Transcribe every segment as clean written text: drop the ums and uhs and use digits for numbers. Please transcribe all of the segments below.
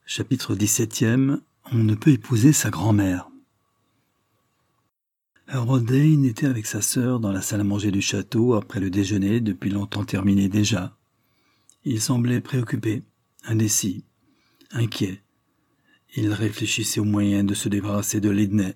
Chapitre 17e. On ne peut épouser sa grand-mère. Herbert Dane était avec sa sœur dans la salle à manger du château après le déjeuner depuis longtemps terminé déjà. Il semblait préoccupé, indécis, inquiet. Il réfléchissait aux moyens de se débarrasser de Lydney.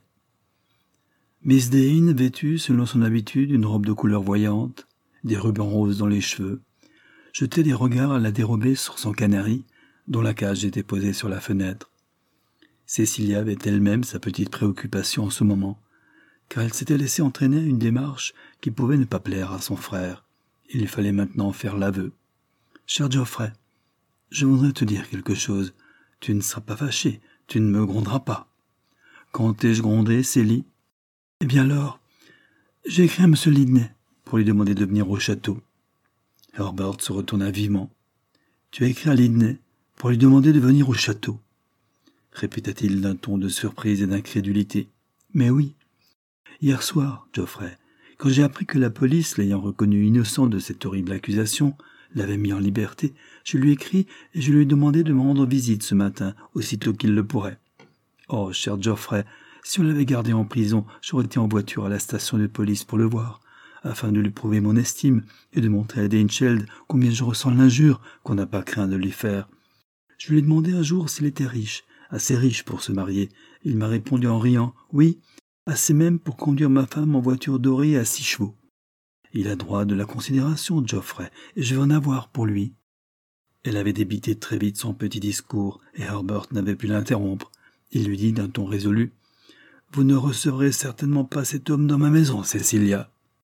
Miss Dane, vêtue selon son habitude d'une robe de couleur voyante, des rubans roses dans les cheveux, jetait des regards à la dérobée sur son canari, dont la cage était posée sur la fenêtre. Cécilia avait elle-même sa petite préoccupation en ce moment, car elle s'était laissée entraîner à une démarche qui pouvait ne pas plaire à son frère. Il lui fallait maintenant faire l'aveu. « Cher Geoffrey, je voudrais te dire quelque chose. Tu ne seras pas fâché, tu ne me gronderas pas. »« Quand t'ai-je grondé, Célie ?»« Eh bien alors, j'ai écrit à M. Lydney pour lui demander de venir au château. » Herbert se retourna vivement. « Tu as écrit à Lydney pour lui demander de venir au château ?» répéta-t-il d'un ton de surprise et d'incrédulité. « Mais oui. Hier soir, Geoffrey, quand j'ai appris que la police, l'ayant reconnu innocent de cette horrible accusation, l'avait mis en liberté, je lui ai écrit et je lui ai demandé de me rendre visite ce matin, aussitôt qu'il le pourrait. Oh, cher Geoffrey, si on l'avait gardé en prison, j'aurais été en voiture à la station de police pour le voir, afin de lui prouver mon estime et de montrer à Danecheld combien je ressens l'injure qu'on n'a pas craint de lui faire. Je lui ai demandé un jour s'il était riche, assez riche pour se marier. Il m'a répondu en riant, « Oui, assez même pour conduire ma femme en voiture dorée à 6 chevaux. » Il a droit de la considération, Geoffrey, et je vais en avoir pour lui. Elle avait débité très vite son petit discours, et Herbert n'avait pu l'interrompre. Il lui dit d'un ton résolu, « Vous ne recevrez certainement pas cet homme dans ma maison, Cécilia. »«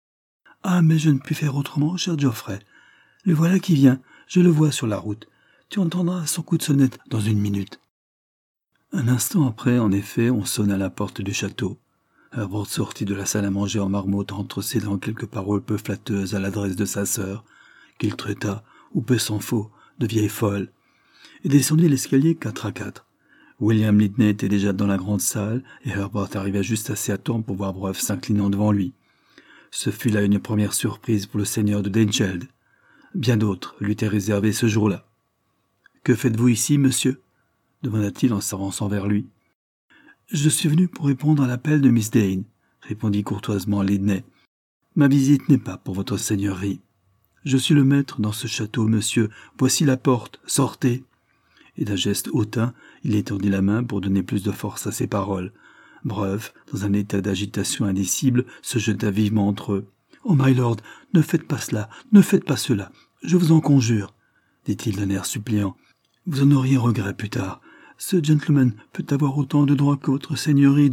Ah, mais je ne puis faire autrement, cher Geoffrey. Le voilà qui vient, je le vois sur la route. Tu entendras son coup de sonnette dans 1 minute. » Un instant après, en effet, on sonna à la porte du château. Herbert sortit de la salle à manger en marmottant entre ses dents quelques paroles peu flatteuses à l'adresse de sa sœur, qu'il traita, ou peu s'en faut, de vieille folle, et descendit l'escalier 4 à 4. William Lydney était déjà dans la grande salle, et Herbert arriva juste assez à temps pour voir Breuf s'inclinant devant lui. Ce fut là une première surprise pour le seigneur de Danecheld. Bien d'autres lui étaient réservées ce jour-là. « Que faites-vous ici, monsieur ?» demanda-t-il en s'avançant vers lui. « Je suis venu pour répondre à l'appel de Miss Dane, » répondit courtoisement Lydney. « Ma visite n'est pas pour votre seigneurie. Je suis le maître dans ce château, monsieur. Voici la porte. Sortez. » Et d'un geste hautain, il étendit la main pour donner plus de force à ses paroles. Breuf, dans un état d'agitation indicible, se jeta vivement entre eux. « Oh, my lord, ne faites pas cela, ne faites pas cela. Je vous en conjure, » dit-il d'un air suppliant. « Vous en auriez regret plus tard. Ce gentleman peut avoir autant de droit que votre seigneurie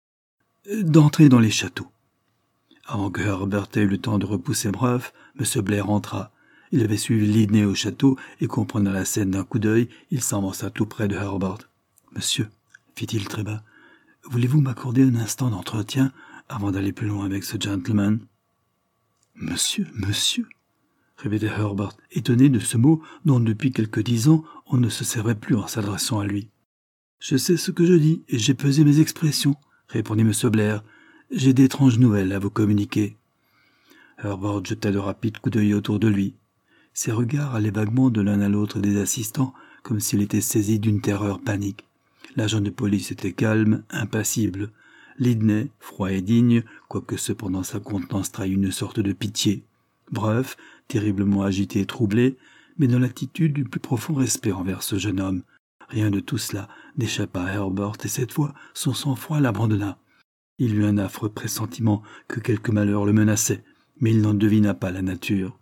d'entrer dans les châteaux. » Avant que Herbert ait eu le temps de repousser Breuf, M. Blair entra. Il avait suivi Lydney au château et, comprenant la scène d'un coup d'œil, il s'avança tout près de Herbert. « Monsieur, » fit-il très bas, « voulez-vous m'accorder un instant d'entretien avant d'aller plus loin avec ce gentleman ?»« Monsieur, monsieur !» répétait Herbert, étonné de ce mot dont depuis quelque 10 ans on ne se servait plus en s'adressant à lui. « Je sais ce que je dis et j'ai pesé mes expressions, » répondit M. Blair. « J'ai d'étranges nouvelles à vous communiquer. » Herbert jeta de rapides coups d'œil autour de lui. Ses regards allaient vaguement de l'un à l'autre des assistants, comme s'il était saisi d'une terreur panique. L'agent de police était calme, impassible. Lydney, froid et digne, quoique cependant sa contenance trahît une sorte de pitié. Breuf, terriblement agité et troublé, mais dans l'attitude du plus profond respect envers ce jeune homme. Rien de tout cela n'échappa à Herbert, et cette fois, son sang-froid l'abandonna. Il eut un affreux pressentiment que quelque malheur le menaçait, mais il n'en devina pas la nature.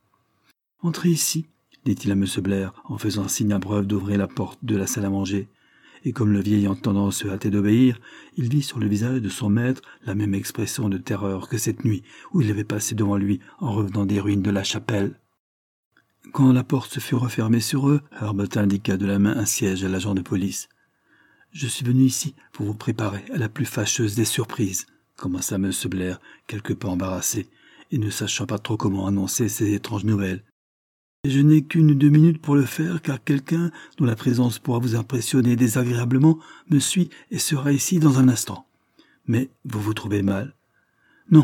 « Entrez ici, » dit-il à M. Blair, en faisant signe à Breuf d'ouvrir la porte de la salle à manger. Et comme le vieil entendant se hâtait d'obéir, il vit sur le visage de son maître la même expression de terreur que cette nuit où il avait passé devant lui en revenant des ruines de la chapelle. Quand la porte se fut refermée sur eux, Herbert indiqua de la main un siège à l'agent de police. « Je suis venu ici pour vous préparer à la plus fâcheuse des surprises, » commença M. Blair, quelque peu embarrassé, et ne sachant pas trop comment annoncer ces étranges nouvelles. « Et je n'ai qu'1 ou 2 minutes pour le faire, car quelqu'un, dont la présence pourra vous impressionner désagréablement, me suit et sera ici dans un instant. Mais vous vous trouvez mal ? » ?»« Non, »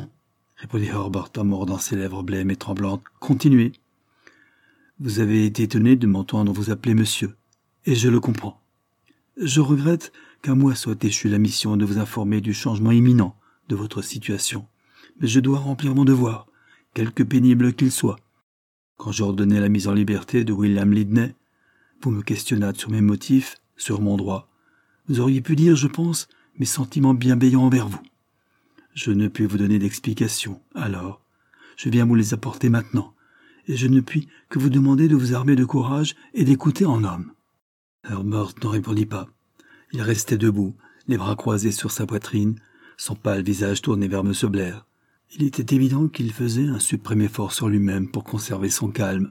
répondit Herbert en mordant ses lèvres blêmes et tremblantes. « Continuez. » »« Vous avez été étonné de m'entendre vous appeler monsieur, et je le comprends. Je regrette qu'à moi soit échue la mission de vous informer du changement imminent de votre situation. Mais je dois remplir mon devoir, quelque pénible qu'il soit. Quand j'ordonnais la mise en liberté de William Lydney, vous me questionnâtes sur mes motifs, sur mon droit. Vous auriez pu dire, je pense, mes sentiments bienveillants envers vous. Je ne puis vous donner d'explications, alors. Je viens vous les apporter maintenant, et je ne puis que vous demander de vous armer de courage et d'écouter en homme. Herbert ne répondit pas. Il restait debout, les bras croisés sur sa poitrine, son pâle visage tourné vers M. Blair. Il était évident qu'il faisait un suprême effort sur lui-même pour conserver son calme.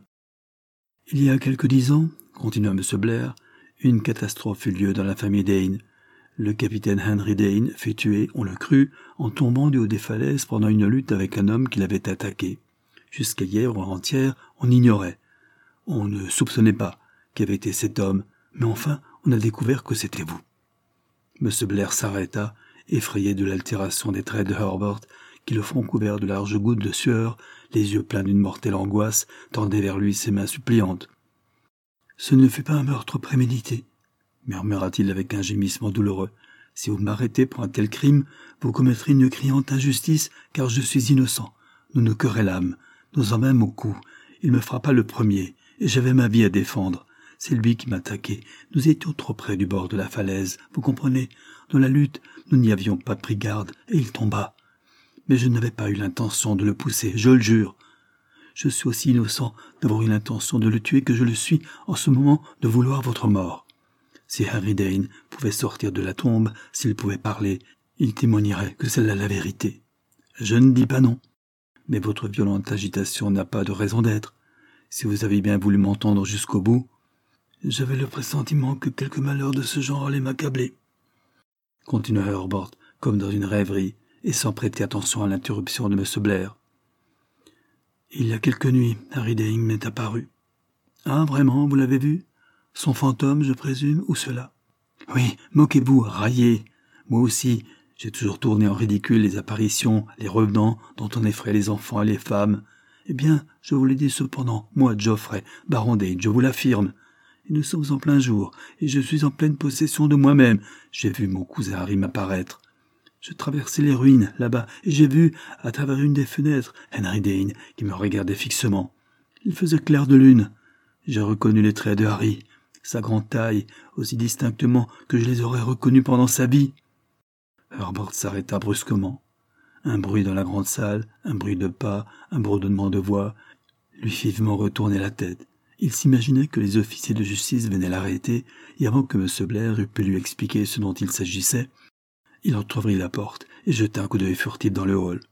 Il y a quelque 10 ans, continua M. Blair, une catastrophe eut lieu dans la famille Dane. Le capitaine Henry Dane fut tué, on le crut, en tombant du haut des falaises pendant une lutte avec un homme qui l'avait attaqué. Jusqu'à hier ou avant-hier, on ignorait. On ne soupçonnait pas qui avait été cet homme, mais enfin, on a découvert que c'était vous. M. Blair s'arrêta, effrayé de l'altération des traits de Herbert, qui, le front couvert de larges gouttes de sueur, les yeux pleins d'une mortelle angoisse, tendait vers lui ses mains suppliantes. « Ce ne fut pas un meurtre prémédité, » murmura-t-il avec un gémissement douloureux. « Si vous m'arrêtez pour un tel crime, vous commettrez une criante injustice, car je suis innocent. Nous nous querellâmes, nous en mêmes au coup. Il me frappa le premier, et j'avais ma vie à défendre. C'est lui qui m'attaquait. Nous étions trop près du bord de la falaise, vous comprenez. Dans la lutte, nous n'y avions pas pris garde, et il tomba. Mais je n'avais pas eu l'intention de le pousser, je le jure. Je suis aussi innocent d'avoir eu l'intention de le tuer que je le suis en ce moment de vouloir votre mort. Si Harry Dane pouvait sortir de la tombe, s'il pouvait parler, il témoignerait que c'est là la vérité. Je ne dis pas non, mais votre violente agitation n'a pas de raison d'être. Si vous avez bien voulu m'entendre jusqu'au bout, j'avais le pressentiment que quelque malheur de ce genre allait m'accabler. Continua Herbert, comme dans une rêverie, et sans prêter attention à l'interruption de M. Blair. Il y a quelques nuits, Harry Dane m'est apparu. Ah, vraiment, vous l'avez vu? Son fantôme, je présume, ou cela? Oui, moquez-vous, raillez. Moi aussi, j'ai toujours tourné en ridicule les apparitions, les revenants dont on effraie les enfants et les femmes. Eh bien, je vous l'ai dit cependant, moi, Geoffrey, baron Dane, je vous l'affirme. Et nous sommes en plein jour, et je suis en pleine possession de moi-même. J'ai vu mon cousin Harry m'apparaître. Je traversais les ruines, là-bas, et j'ai vu, à travers une des fenêtres, Henry Dane, qui me regardait fixement. Il faisait clair de lune. J'ai reconnu les traits de Harry, sa grande taille, aussi distinctement que je les aurais reconnus pendant sa vie. Herbert s'arrêta brusquement. Un bruit dans la grande salle, un bruit de pas, un bourdonnement de voix, lui fit vivement retourner la tête. Il s'imaginait que les officiers de justice venaient l'arrêter, et avant que M. Blair eût pu lui expliquer ce dont il s'agissait, il entr'ouvrit la porte et jeta un coup d'œil furtif dans le hall.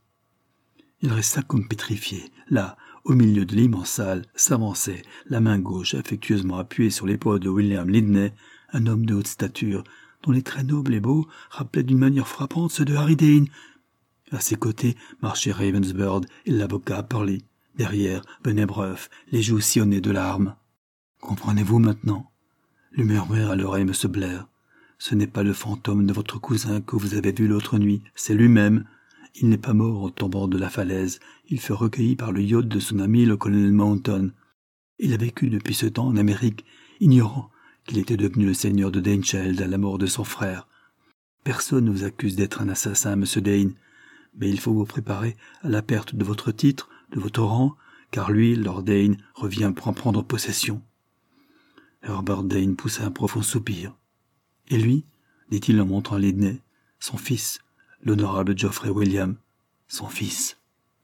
Il resta comme pétrifié. Là, au milieu de l'immense salle, s'avançait, la main gauche affectueusement appuyée sur l'épaule de William Lydney, un homme de haute stature, dont les traits nobles et beaux rappelaient d'une manière frappante ceux de Harry Dane. À ses côtés marchaient Ravensworth et l'avocat Purley. Derrière venait Breuf, les joues sillonnées de larmes. « Comprenez-vous maintenant ?» lui murmura à l'oreille M. Blair. Ce n'est pas le fantôme de votre cousin que vous avez vu l'autre nuit, c'est lui-même. Il n'est pas mort en tombant de la falaise, il fut recueilli par le yacht de son ami le colonel Mounton. Il a vécu depuis ce temps en Amérique, ignorant qu'il était devenu le seigneur de Danecheld à la mort de son frère. Personne ne vous accuse d'être un assassin, M. Dane, mais il faut vous préparer à la perte de votre titre, de votre rang, car lui, Lord Dane, revient pour en prendre possession. Herbert Dane poussa un profond soupir. « Et lui, dit-il en montrant Lydney, son fils, l'honorable Geoffrey William, son fils.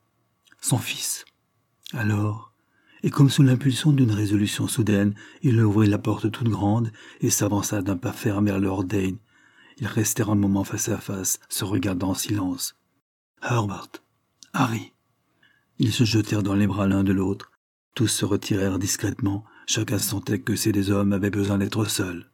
Son fils. Alors, et comme sous l'impulsion d'une résolution soudaine, il ouvrit la porte toute grande et s'avança d'un pas ferme vers Lord Dane. Ils restèrent un moment face à face, se regardant en silence. Herbert, Harry. Ils se jetèrent dans les bras l'un de l'autre. Tous se retirèrent discrètement. Chacun sentait que ces deux hommes avaient besoin d'être seuls.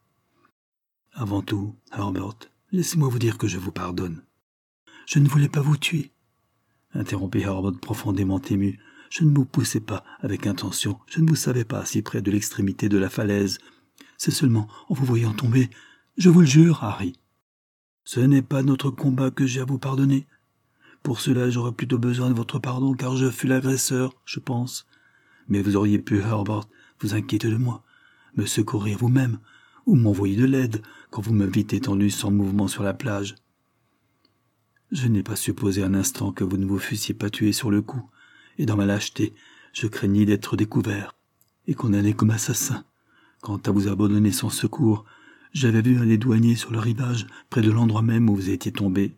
Avant tout, Herbert, laissez-moi vous dire que je vous pardonne. Je ne voulais pas vous tuer, interrompit Herbert profondément ému. Je ne vous poussais pas avec intention. Je ne vous savais pas si près de l'extrémité de la falaise. C'est seulement en vous voyant tomber. Je vous le jure, Harry. Ce n'est pas notre combat que j'ai à vous pardonner. Pour cela, j'aurais plutôt besoin de votre pardon, car je fus l'agresseur, je pense. Mais vous auriez pu, Herbert, vous inquiéter de moi, me secourir vous-même. ou m'envoyer de l'aide quand vous m'avez étendu sans mouvement sur la plage. Je n'ai pas supposé un instant que vous ne vous fussiez pas tué sur le coup, et dans ma lâcheté, je craignais d'être découvert et condamné comme assassin. Quant à vous abandonner sans secours, j'avais vu un des douaniers sur le rivage, près de l'endroit même où vous étiez tombé.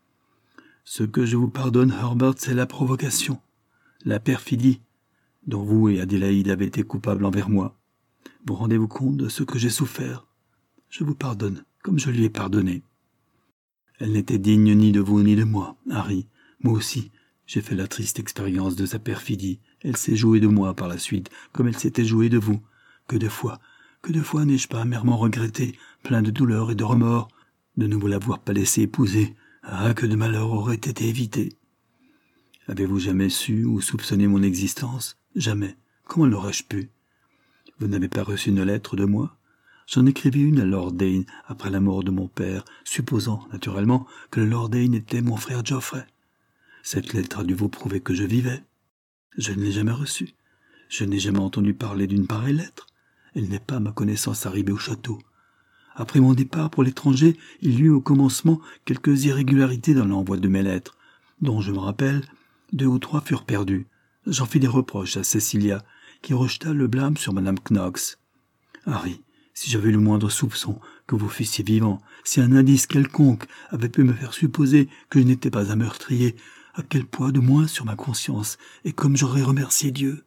Ce que je vous pardonne, Herbert, c'est la provocation, la perfidie, dont vous et Adélaïde avez été coupables envers moi. Vous rendez-vous compte de ce que j'ai souffert? Je vous pardonne, comme je lui ai pardonné. Elle n'était digne ni de vous ni de moi, Harry. Moi aussi, j'ai fait la triste expérience de sa perfidie. Elle s'est jouée de moi par la suite, comme elle s'était jouée de vous. Que de fois n'ai-je pas amèrement regretté, plein de douleur et de remords, de ne vous l'avoir pas laissé épouser. Ah, que de malheurs auraient été évités. Avez-vous jamais su ou soupçonné mon existence? Jamais. Comment l'aurais-je pu? Vous n'avez pas reçu une lettre de moi? J'en écrivis une à Lord Dane après la mort de mon père, supposant, naturellement, que le Lord Dane était mon frère Geoffrey. Cette lettre a dû vous prouver que je vivais. Je ne l'ai jamais reçue. Je n'ai jamais entendu parler d'une pareille lettre. Elle n'est pas à ma connaissance arrivée au château. Après mon départ pour l'étranger, il y eut au commencement quelques irrégularités dans l'envoi de mes lettres, dont je me rappelle, 2 ou 3 furent perdues. J'en fis des reproches à Cecilia, qui rejeta le blâme sur Madame Knox. Harry, si j'avais le moindre soupçon que vous fussiez vivant, si un indice quelconque avait pu me faire supposer que je n'étais pas un meurtrier, à quel poids de moins sur ma conscience, et comme j'aurais remercié Dieu.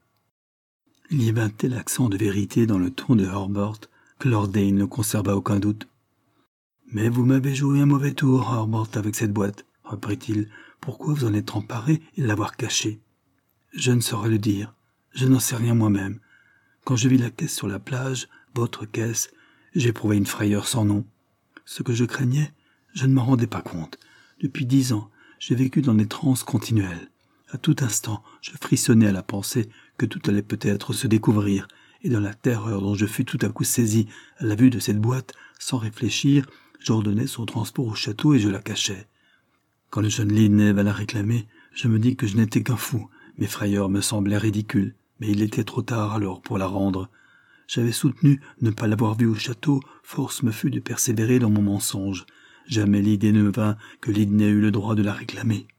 Il y avait un tel accent de vérité dans le ton de Herbert que Lord Dane ne conserva aucun doute. « Mais vous m'avez joué un mauvais tour, Herbert, avec cette boîte, » reprit-il. « Pourquoi vous en êtes emparé et l'avoir cachée ?»« Je ne saurais le dire. Je n'en sais rien moi-même. Quand je vis la caisse sur la plage, votre caisse, j'éprouvai une frayeur sans nom. Ce que je craignais, je ne m'en rendais pas compte. Depuis 10 ans, j'ai vécu dans des transes continuelles. À tout instant, je frissonnais à la pensée que tout allait peut-être se découvrir, et dans la terreur dont je fus tout à coup saisi à la vue de cette boîte, sans réfléchir, j'ordonnai son transport au château et je la cachai. Quand le jeune Lidney vint la réclamer, je me dis que je n'étais qu'un fou. Mes frayeurs me semblaient ridicules, mais il était trop tard alors pour la rendre. J'avais soutenu ne pas l'avoir vue au château, force me fut de persévérer dans mon mensonge. Jamais l'idée ne me vint que Lidney eût le droit de la réclamer.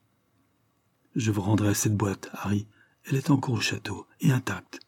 Je vous rendrai cette boîte, Harry. Elle est encore au château, et intacte.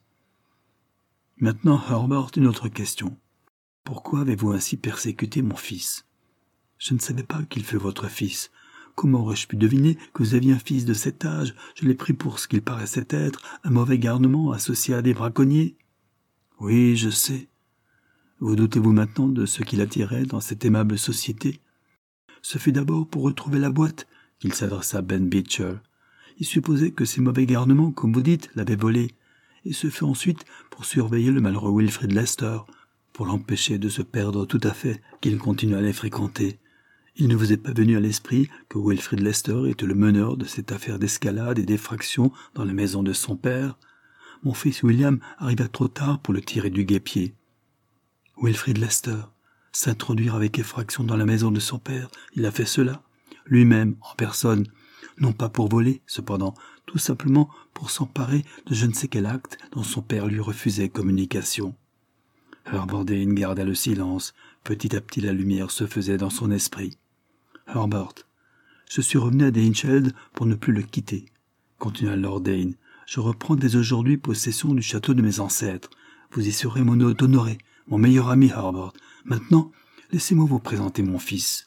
Maintenant, Herbert, une autre question. Pourquoi avez-vous ainsi persécuté mon fils? Je ne savais pas qu'il fût votre fils. Comment aurais-je pu deviner que vous aviez un fils de cet âge? Je l'ai pris pour ce qu'il paraissait être, un mauvais garnement associé à des braconniers. Oui, je sais. Vous doutez-vous maintenant de ce qui l'attirait dans cette aimable société? Ce fut d'abord pour retrouver la boîte qu'il s'adressa à Ben Beecher. Il supposait que ces mauvais garnements, comme vous dites, l'avaient volée, et ce fut ensuite pour surveiller le malheureux Wilfrid Lester, pour l'empêcher de se perdre tout à fait, qu'il continua à les fréquenter. Il ne vous est pas venu à l'esprit que Wilfrid Lester était le meneur de cette affaire d'escalade et d'effraction dans la maison de son père? Mon fils William arriva trop tard pour le tirer du guêpier. Wilfrid Lester, s'introduire avec effraction dans la maison de son père, il a fait cela, lui-même, en personne, non pas pour voler, cependant, tout simplement pour s'emparer de je ne sais quel acte dont son père lui refusait communication. Herbert Dane garda le silence. Petit à petit la lumière se faisait dans son esprit. Herbert, je suis revenu à Danecheld pour ne plus le quitter, continua Lord Dane. Je reprends dès aujourd'hui possession du château de mes ancêtres. Vous y serez mon hôte honoré, mon meilleur ami Herbert. Maintenant, laissez-moi vous présenter mon fils.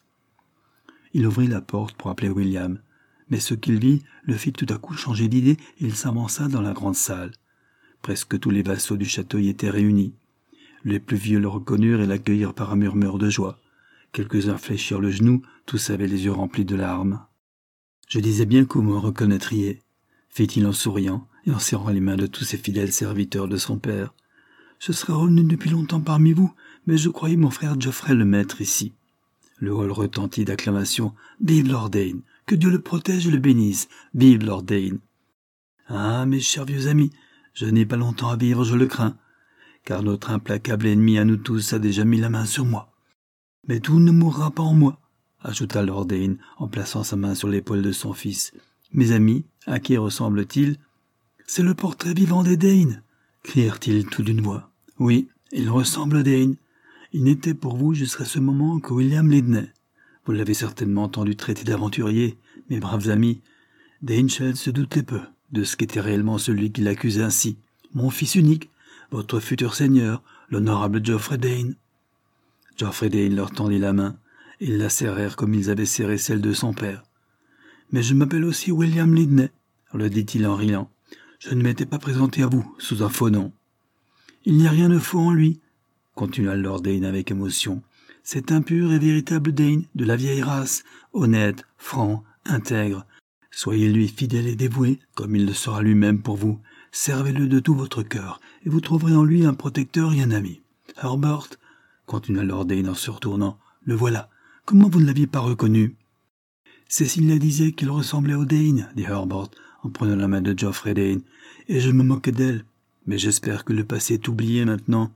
Il ouvrit la porte pour appeler William, mais ce qu'il vit le fit tout à coup changer d'idée et il s'avança dans la grande salle. Presque tous les vassaux du château y étaient réunis. Les plus vieux le reconnurent et l'accueillirent par un murmure de joie. Quelques-uns fléchirent le genou, tous avaient les yeux remplis de larmes. « Je disais bien que vous me reconnaîtriez, » fit-il en souriant et en serrant les mains de tous ces fidèles serviteurs de son père. « Je serais revenu depuis longtemps parmi vous, mais je croyais mon frère Geoffrey le mettre ici. » Le hall retentit d'acclamations. « Vive Lord Dane! Que Dieu le protège et le bénisse! Vive Lord Dane! » « Ah, mes chers vieux amis, je n'ai pas longtemps à vivre, je le crains, car notre implacable ennemi à nous tous a déjà mis la main sur moi. Mais tout ne mourra pas en moi, » ajouta Lord Dane en plaçant sa main sur l'épaule de son fils. « Mes amis, à qui ressemble-t-il ?»« C'est le portrait vivant des Dane !» crièrent-ils tout d'une voix. « Oui, il ressemble à Dane. Il n'était pour vous jusqu'à ce moment que William Lydney. Vous l'avez certainement entendu traiter d'aventurier, mes braves amis. Dainchel se doutait peu de ce qu'était réellement celui qui l'accusait ainsi. Mon fils unique, votre futur seigneur, l'honorable Geoffrey Dane. Geoffrey Dane leur tendit la main, et ils la serrèrent comme ils avaient serré celle de son père. « Mais je m'appelle aussi William Lydney, » le dit-il en riant. « Je ne m'étais pas présenté à vous sous un faux nom. »« Il n'y a rien de faux en lui, » continua Lord Dane avec émotion. « C'est un pur et véritable Dane, de la vieille race, honnête, franc, intègre. Soyez-lui fidèle et dévoué, comme il le sera lui-même pour vous. Servez-le de tout votre cœur, et vous trouverez en lui un protecteur et un ami. Herbert, continua Lord Dane en se retournant, le voilà. Comment vous ne l'aviez pas reconnu? Cécilia disait qu'il ressemblait au Dane, dit Herbert, en prenant la main de Geoffrey Dane, et je me moquais d'elle. Mais j'espère que le passé est oublié maintenant.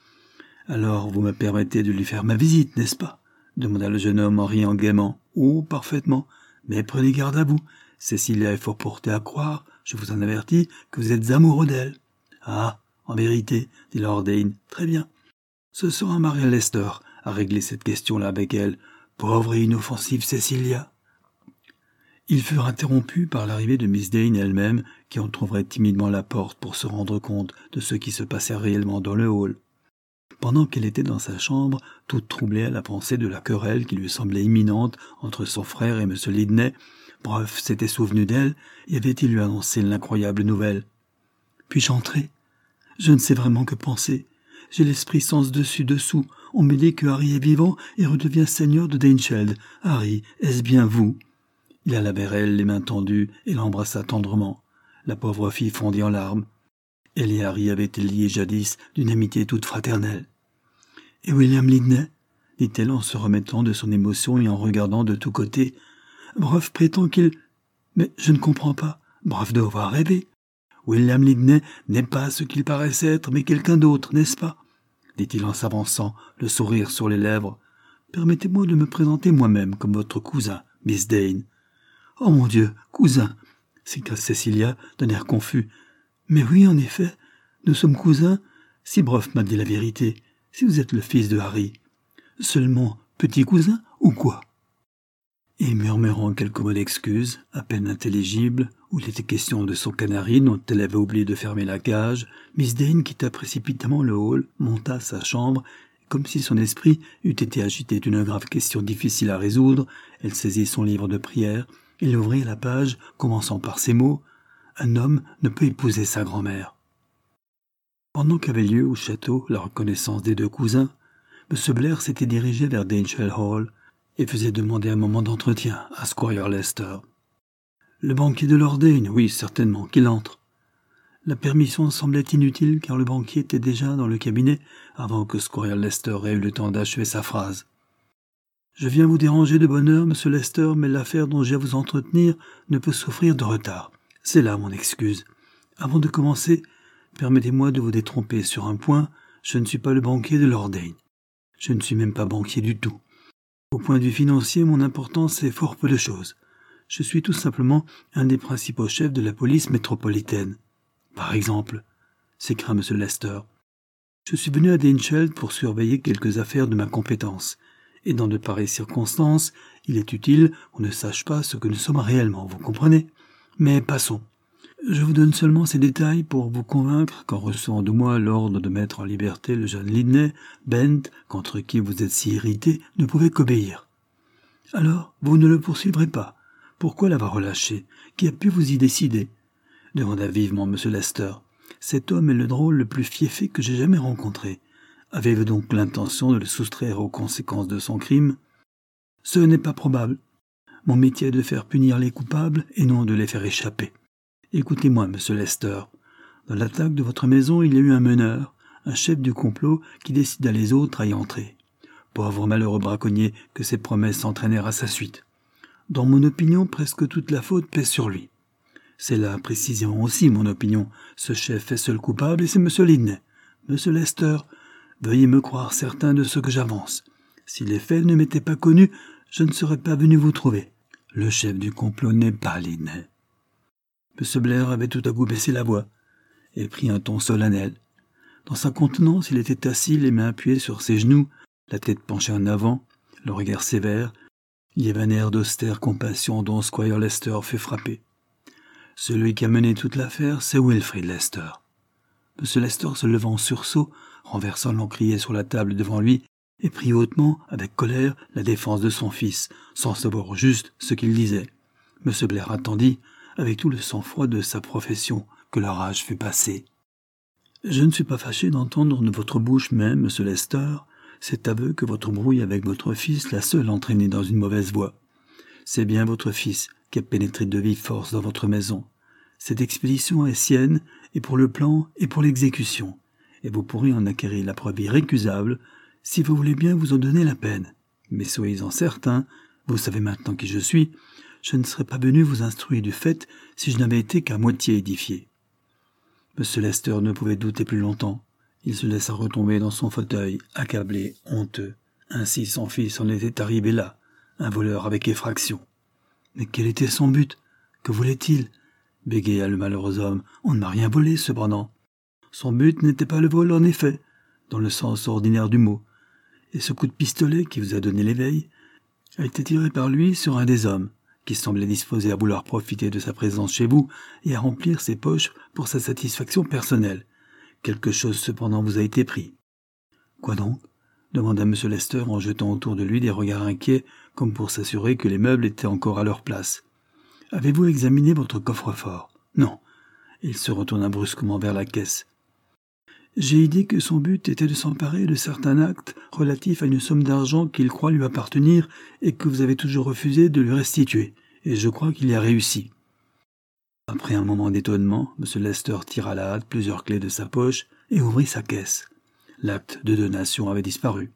Alors, vous me permettez de lui faire ma visite, n'est-ce pas? Demanda le jeune homme en riant gaiement. Oh, parfaitement. Mais prenez garde à vous. Cécilia est fort portée à croire, je vous en avertis, que vous êtes amoureux d'elle. Ah, en vérité, dit Lord Dane, très bien. Ce sera Maria Lester à régler cette question-là avec elle. Pauvre et inoffensive Cécilia. Ils furent interrompus par l'arrivée de Miss Dane elle-même, qui entrouvrait timidement la porte pour se rendre compte de ce qui se passait réellement dans le hall. Pendant qu'elle était dans sa chambre, toute troublée à la pensée de la querelle qui lui semblait imminente entre son frère et M. Lydney, bref, s'était souvenu d'elle et avait-il lui annoncé l'incroyable nouvelle. « Puis-je entrer? Je ne sais vraiment que penser. J'ai l'esprit sens dessus-dessous. On me dit que Harry est vivant et redevient seigneur de Daincheld. Harry, est-ce bien vous ?» Il alla vers elle, les mains tendues, et l'embrassa tendrement. La pauvre fille fondit en larmes. Elle et Harry avaient été liés jadis d'une amitié toute fraternelle. « Et William Lydney ?» dit-elle en se remettant de son émotion et en regardant de tous côtés. « Bref prétend qu'il... Mais je ne comprends pas. Bref devoir rêver. William Lydney n'est pas ce qu'il paraissait être, mais quelqu'un d'autre, n'est-ce pas ?» dit-il en s'avançant, le sourire sur les lèvres. « Permettez-moi de me présenter moi-même comme votre cousin, Miss Dane. »« Oh mon Dieu, cousin !» s'écria Cécilia d'un air confus. « Mais oui, en effet, nous sommes cousins. Si Broff m'a dit la vérité, si vous êtes le fils de Harry. Seulement petit cousin ou quoi ?» Et murmurant quelques mots d'excuses, à peine intelligibles, où il était question de son canari dont elle avait oublié de fermer la cage, Miss Dane quitta précipitamment le hall, monta à sa chambre, et comme si son esprit eût été agité d'une grave question difficile à résoudre, elle saisit son livre de prière, et l'ouvrit à la page, commençant par ces mots « Un homme ne peut épouser sa grand-mère ». Pendant qu'avait lieu au château la reconnaissance des deux cousins, M. Blair s'était dirigé vers Dainchel Hall et faisait demander un moment d'entretien à Squire Lester. « Le banquier de Lord Dane, oui, certainement, qu'il entre. » La permission semblait inutile car le banquier était déjà dans le cabinet avant que Squire Lester ait eu le temps d'achever sa phrase. « Je viens vous déranger de bonne heure, M. Lester, mais l'affaire dont j'ai à vous entretenir ne peut souffrir de retard. C'est là mon excuse. Avant de commencer, permettez-moi de vous détromper sur un point, je ne suis pas le banquier de Lord Dane. Je ne suis même pas banquier du tout. Au point de vue financier, mon importance est fort peu de choses. Je suis tout simplement un des principaux chefs de la police métropolitaine. Par exemple, s'écria M. Lester, je suis venu à Daincheld pour surveiller quelques affaires de ma compétence. Et dans de pareilles circonstances, il est utile qu'on ne sache pas ce que nous sommes réellement, vous comprenez? Mais passons. Je vous donne seulement ces détails pour vous convaincre qu'en recevant de moi l'ordre de mettre en liberté le jeune Lydney, Bent, contre qui vous êtes si irrité, ne pouvait qu'obéir. Alors, vous ne le poursuivrez pas. Pourquoi l'avoir relâché? Qui a pu vous y décider? Demanda vivement M. Lester. Cet homme est le drôle le plus fieffé que j'ai jamais rencontré. Avez-vous donc l'intention de le soustraire aux conséquences de son crime? Ce n'est pas probable. Mon métier est de faire punir les coupables et non de les faire échapper. Écoutez-moi, M. Lester. Dans l'attaque de votre maison, il y a eu un meneur, un chef du complot qui décida les autres à y entrer. Pauvre malheureux braconnier que ses promesses entraînèrent à sa suite. Dans mon opinion, presque toute la faute pèse sur lui. C'est là précisément aussi mon opinion. Ce chef est seul coupable et c'est M. Lydney. M. Lester, veuillez me croire certain de ce que j'avance. Si les faits ne m'étaient pas connus, je ne serais pas venu vous trouver. Le chef du complot n'est pas Lydney. M. Blair avait tout à coup baissé la voix et prit un ton solennel. Dans sa contenance, il était assis, les mains appuyées sur ses genoux, la tête penchée en avant, le regard sévère. Il y avait un air d'austère compassion dont Squire Lester fut frappé. Celui qui a mené toute l'affaire, c'est Wilfrid Lester. M. Lester se leva en sursaut, renversant l'encrier sur la table devant lui, et prit hautement, avec colère, la défense de son fils, sans savoir juste ce qu'il disait. M. Blair attendit, avec tout le sang-froid de sa profession, que la rage fût passée. « Je ne suis pas fâché d'entendre de votre bouche même, M. Lester, cet aveu que votre brouille avec votre fils l'a seul entraîné dans une mauvaise voie. C'est bien votre fils qui a pénétré de vive force dans votre maison. Cette expédition est sienne, et pour le plan et pour l'exécution, et vous pourrez en acquérir la preuve irrécusable si vous voulez bien vous en donner la peine. Mais soyez-en certains, vous savez maintenant qui je suis, je ne serais pas venu vous instruire du fait si je n'avais été qu'à moitié édifié. » M. Lester ne pouvait douter plus longtemps. Il se laissa retomber dans son fauteuil, accablé, honteux. Ainsi son fils en était arrivé là, un voleur avec effraction. Mais quel était son but? Que voulait-il? Bégaya le malheureux homme. On ne m'a rien volé, cependant. Son but n'était pas le vol, en effet, dans le sens ordinaire du mot. Et ce coup de pistolet qui vous a donné l'éveil a été tiré par lui sur un des hommes, qui semblait disposé à vouloir profiter de sa présence chez vous et à remplir ses poches pour sa satisfaction personnelle. Quelque chose cependant vous a été pris. « Quoi donc ?» demanda M. Lester en jetant autour de lui des regards inquiets, comme pour s'assurer que les meubles étaient encore à leur place. « Avez-vous examiné votre coffre-fort ?»« Non. » Il se retourna brusquement vers la caisse. « J'ai idée que son but était de s'emparer de certains actes relatifs à une somme d'argent qu'il croit lui appartenir et que vous avez toujours refusé de lui restituer, et je crois qu'il y a réussi. » Après un moment d'étonnement, M. Lester tira à la hâte plusieurs clés de sa poche et ouvrit sa caisse. L'acte de donation avait disparu.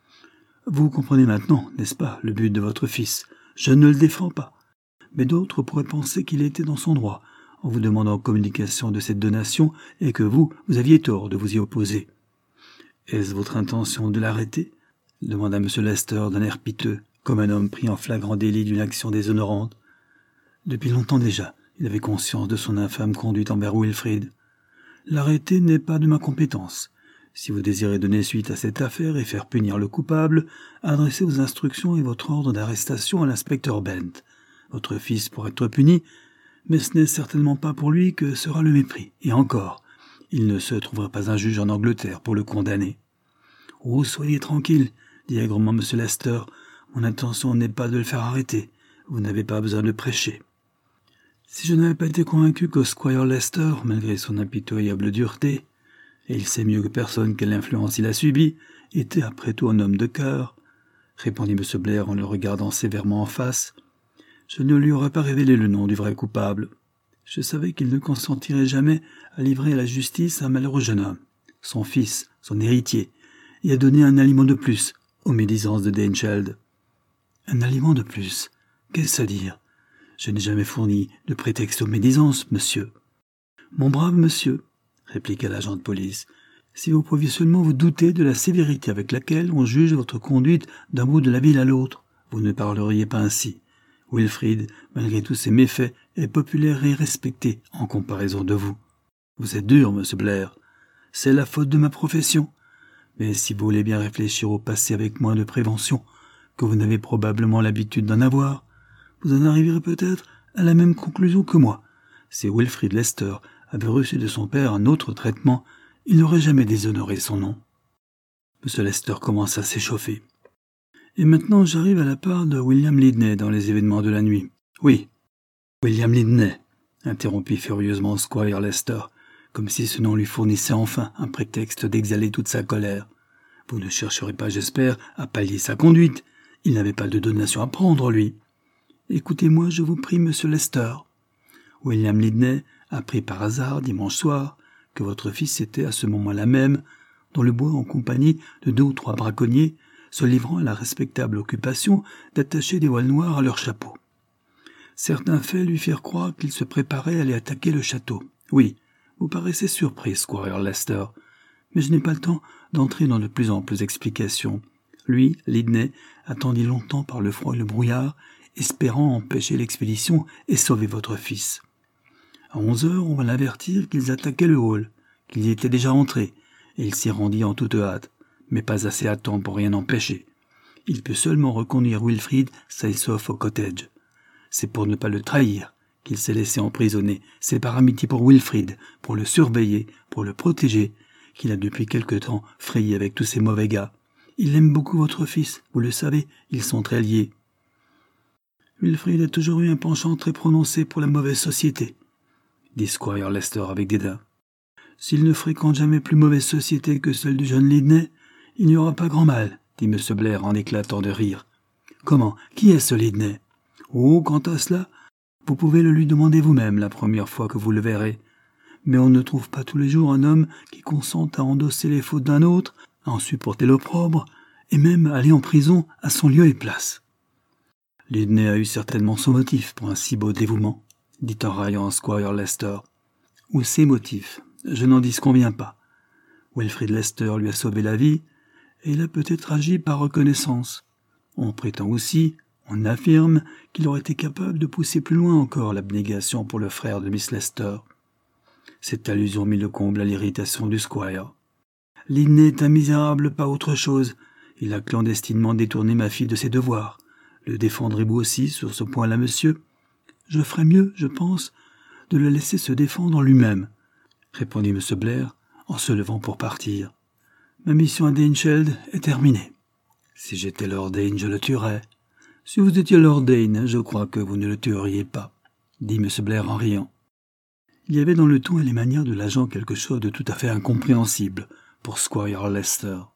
« Vous comprenez maintenant, n'est-ce pas, le but de votre fils? Je ne le défends pas. Mais d'autres pourraient penser qu'il était dans son droit, en vous demandant communication de cette donation et que vous aviez tort de vous y opposer. »« Est-ce votre intention de l'arrêter ?» demanda M. Lester d'un air piteux, comme un homme pris en flagrant délit d'une action déshonorante. Depuis longtemps déjà, il avait conscience de son infâme conduite envers Wilfrid. « L'arrêter n'est pas de ma compétence. Si vous désirez donner suite à cette affaire et faire punir le coupable, adressez vos instructions et votre ordre d'arrestation à l'inspecteur Bent. Votre fils pourra être puni, mais ce n'est certainement pas pour lui que sera le mépris. Et encore, il ne se trouvera pas un juge en Angleterre pour le condamner. »« Oh, soyez tranquille, dit aigrement M. Lester. Mon intention n'est pas de le faire arrêter. Vous n'avez pas besoin de prêcher. » Si je n'avais pas été convaincu que Squire Lester, malgré son impitoyable dureté, et il sait mieux que personne quelle influence il a subie, était après tout un homme de cœur, répondit M. Blair en le regardant sévèrement en face, je ne lui aurais pas révélé le nom du vrai coupable. Je savais qu'il ne consentirait jamais à livrer à la justice un malheureux jeune homme, son fils, son héritier, et à donner un aliment de plus aux médisances de Danecheld. Un aliment de plus, qu'est-ce à dire? Je n'ai jamais fourni de prétexte aux médisances, monsieur. Mon brave monsieur, répliqua l'agent de police, si vous pouviez seulement vous douter de la sévérité avec laquelle on juge votre conduite d'un bout de la ville à l'autre, vous ne parleriez pas ainsi. Wilfrid, malgré tous ses méfaits, est populaire et respecté en comparaison de vous. Vous êtes dur, monsieur Blair. C'est la faute de ma profession. Mais si vous voulez bien réfléchir au passé avec moins de prévention, que vous n'avez probablement l'habitude d'en avoir, vous en arriverez peut-être à la même conclusion que moi. Si Wilfrid Lester avait reçu de son père un autre traitement, il n'aurait jamais déshonoré son nom. M. Lester commença à s'échauffer. Et maintenant j'arrive à la part de William Lydney dans les événements de la nuit. Oui, William Lydney, interrompit furieusement Squire Lester, comme si ce nom lui fournissait enfin un prétexte d'exhaler toute sa colère. Vous ne chercherez pas, j'espère, à pallier sa conduite. Il n'avait pas de donation à prendre, lui. Écoutez-moi, je vous prie, monsieur Lester. William Lydney apprit par hasard, dimanche soir, que votre fils était à ce moment-là même dans le bois en compagnie de 2 ou 3 braconniers, se livrant à la respectable occupation d'attacher des voiles noirs à leur chapeau. Certains faits lui firent croire qu'il se préparait à aller attaquer le château. Oui, vous paraissez surpris, Squire Lester, mais je n'ai pas le temps d'entrer dans de plus amples explications. Lui, Lydney, attendit longtemps par le froid et le brouillard, espérant empêcher l'expédition et sauver votre fils. À 11 heures, on va l'avertir qu'ils attaquaient le hall, qu'ils y étaient déjà entrés, et il s'y rendit en toute hâte. mais pas assez à temps pour rien empêcher. Il peut seulement reconduire Wilfrid safe au cottage. C'est pour ne pas le trahir qu'il s'est laissé emprisonner. C'est par amitié pour Wilfrid, pour le surveiller, pour le protéger, qu'il a depuis quelque temps frayé avec tous ces mauvais gars. Il aime beaucoup votre fils, vous le savez, ils sont très liés. Wilfrid a toujours eu un penchant très prononcé pour la mauvaise société, dit Squire Lester avec dédain. S'il ne fréquente jamais plus mauvaise société que celle du jeune Lydney, il n'y aura pas grand mal, dit M. Blair en éclatant de rire. Comment? Qui est ce Lydney? Oh, quant à cela, vous pouvez le lui demander vous-même la première fois que vous le verrez. Mais on ne trouve pas tous les jours un homme qui consente à endosser les fautes d'un autre, à en supporter l'opprobre, et même à aller en prison à son lieu et place. Lydney a eu certainement son motif pour un si beau dévouement, dit en raillant Squire Lester. Ou ses motifs, je n'en disconviens pas. Wilfrid Lester lui a sauvé la vie, et il a peut-être agi par reconnaissance. On prétend aussi, on affirme, qu'il aurait été capable de pousser plus loin encore l'abnégation pour le frère de Miss Lester. Cette allusion mit le comble à l'irritation du Squire. Lydney est un misérable, pas autre chose. Il a clandestinement détourné ma fille de ses devoirs. Le défendrez-vous aussi sur ce point-là, monsieur? Je ferais mieux, je pense, de le laisser se défendre lui-même, répondit M. Blair en se levant pour partir. Ma mission à Danecheld est terminée. Si j'étais Lord Dane, je le tuerais. Si vous étiez Lord Dane, je crois que vous ne le tueriez pas, dit M. Blair en riant. Il y avait dans le ton et les manières de l'agent quelque chose de tout à fait incompréhensible pour Squire Lester.